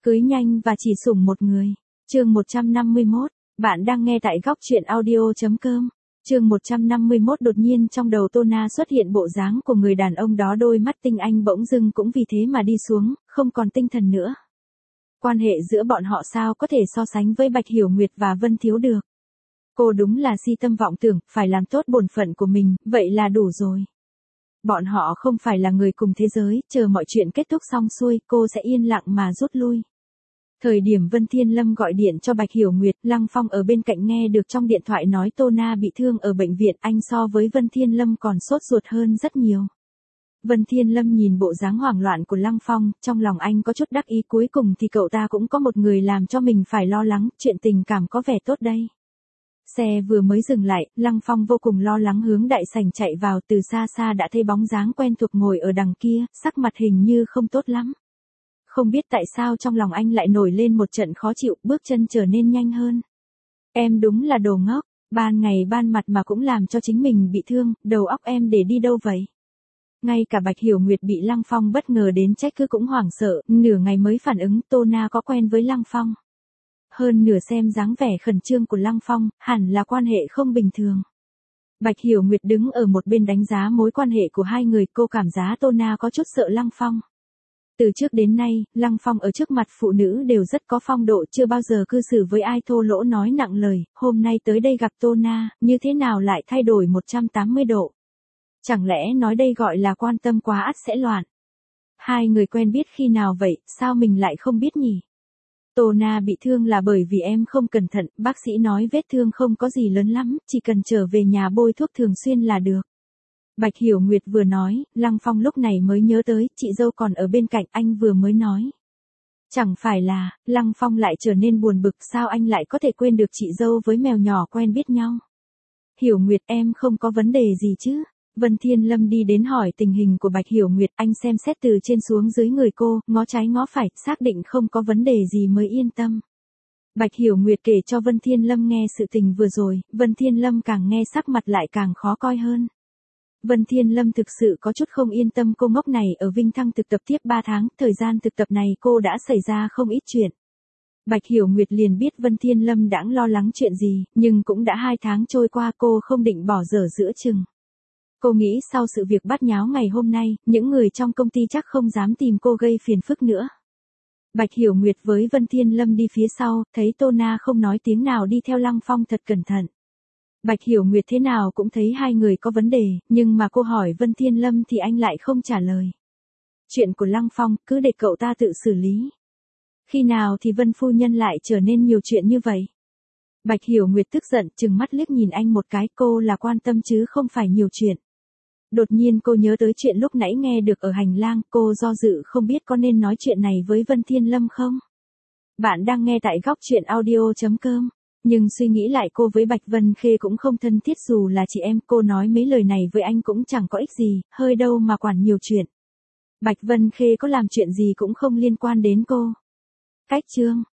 Cưới nhanh và chỉ sủng một người. Chương 151, bạn đang nghe tại góc truyện audio.com. Chương 151 đột nhiên trong đầu Tô Na xuất hiện bộ dáng của người đàn ông đó, đôi mắt tinh anh bỗng dưng cũng vì thế mà đi xuống, không còn tinh thần nữa. Quan hệ giữa bọn họ sao có thể so sánh với Bạch Hiểu Nguyệt và Vân Thiếu được. Cô đúng là si tâm vọng tưởng, phải làm tốt bổn phận của mình, vậy là đủ rồi. Bọn họ không phải là người cùng thế giới, chờ mọi chuyện kết thúc xong xuôi, cô sẽ yên lặng mà rút lui. Thời điểm Vân Thiên Lâm gọi điện cho Bạch Hiểu Nguyệt, Lăng Phong ở bên cạnh nghe được trong điện thoại nói Tô Na bị thương ở bệnh viện, anh so với Vân Thiên Lâm còn sốt ruột hơn rất nhiều. Vân Thiên Lâm nhìn bộ dáng hoảng loạn của Lăng Phong, trong lòng anh có chút đắc ý, cuối cùng thì cậu ta cũng có một người làm cho mình phải lo lắng, chuyện tình cảm có vẻ tốt đây. Xe vừa mới dừng lại, Lăng Phong vô cùng lo lắng hướng đại sảnh chạy vào, từ xa xa đã thấy bóng dáng quen thuộc ngồi ở đằng kia, sắc mặt hình như không tốt lắm. Không biết tại sao trong lòng anh lại nổi lên một trận khó chịu, bước chân trở nên nhanh hơn. Em đúng là đồ ngốc, ban ngày ban mặt mà cũng làm cho chính mình bị thương, đầu óc em để đi đâu vậy? Ngay cả Bạch Hiểu Nguyệt bị Lăng Phong bất ngờ đến trách cứ cũng hoảng sợ, nửa ngày mới phản ứng Tô Na có quen với Lăng Phong. Hơn nửa xem dáng vẻ khẩn trương của Lăng Phong, hẳn là quan hệ không bình thường. Bạch Hiểu Nguyệt đứng ở một bên đánh giá mối quan hệ của hai người, cô cảm giác Tô Na có chút sợ Lăng Phong. Từ trước đến nay, Lăng Phong ở trước mặt phụ nữ đều rất có phong độ, chưa bao giờ cư xử với ai thô lỗ nói nặng lời, hôm nay tới đây gặp Tô Na, như thế nào lại thay đổi 180 độ. Chẳng lẽ nói đây gọi là quan tâm quá ắt sẽ loạn. Hai người quen biết khi nào vậy, sao mình lại không biết nhỉ? Tô Na bị thương là bởi vì em không cẩn thận, bác sĩ nói vết thương không có gì lớn lắm, chỉ cần trở về nhà bôi thuốc thường xuyên là được. Bạch Hiểu Nguyệt vừa nói, Lăng Phong lúc này mới nhớ tới, chị dâu còn ở bên cạnh, anh vừa mới nói. Chẳng phải là, Lăng Phong lại trở nên buồn bực, sao anh lại có thể quên được chị dâu với mèo nhỏ quen biết nhau. Hiểu Nguyệt, em không có vấn đề gì chứ? Vân Thiên Lâm đi đến hỏi tình hình của Bạch Hiểu Nguyệt, anh xem xét từ trên xuống dưới người cô, ngó trái ngó phải, xác định không có vấn đề gì mới yên tâm. Bạch Hiểu Nguyệt kể cho Vân Thiên Lâm nghe sự tình vừa rồi, Vân Thiên Lâm càng nghe sắc mặt lại càng khó coi hơn. Vân Thiên Lâm thực sự có chút không yên tâm, cô ngốc này ở Vinh Thăng thực tập tiếp 3 tháng, thời gian thực tập này cô đã xảy ra không ít chuyện. Bạch Hiểu Nguyệt liền biết Vân Thiên Lâm đang lo lắng chuyện gì, nhưng cũng đã 2 tháng trôi qua, cô không định bỏ dở giữa chừng. Cô nghĩ sau sự việc bát nháo ngày hôm nay, những người trong công ty chắc không dám tìm cô gây phiền phức nữa. Bạch Hiểu Nguyệt với Vân Thiên Lâm đi phía sau, thấy Tô Na không nói tiếng nào đi theo Lăng Phong thật cẩn thận. Bạch Hiểu Nguyệt thế nào cũng thấy hai người có vấn đề, nhưng mà cô hỏi Vân Thiên Lâm thì anh lại không trả lời. Chuyện của Lăng Phong, cứ để cậu ta tự xử lý. Khi nào thì Vân phu nhân lại trở nên nhiều chuyện như vậy? Bạch Hiểu Nguyệt tức giận, trừng mắt liếc nhìn anh một cái, cô là quan tâm chứ không phải nhiều chuyện. Đột nhiên cô nhớ tới chuyện lúc nãy nghe được ở hành lang, cô do dự không biết có nên nói chuyện này với Vân Thiên Lâm không? Bạn đang nghe tại góc truyện audio.com. Nhưng suy nghĩ lại, cô với Bạch Vân Khê cũng không thân thiết, dù là chị em, cô nói mấy lời này với anh cũng chẳng có ích gì, hơi đâu mà quản nhiều chuyện. Bạch Vân Khê có làm chuyện gì cũng không liên quan đến cô. Cách chương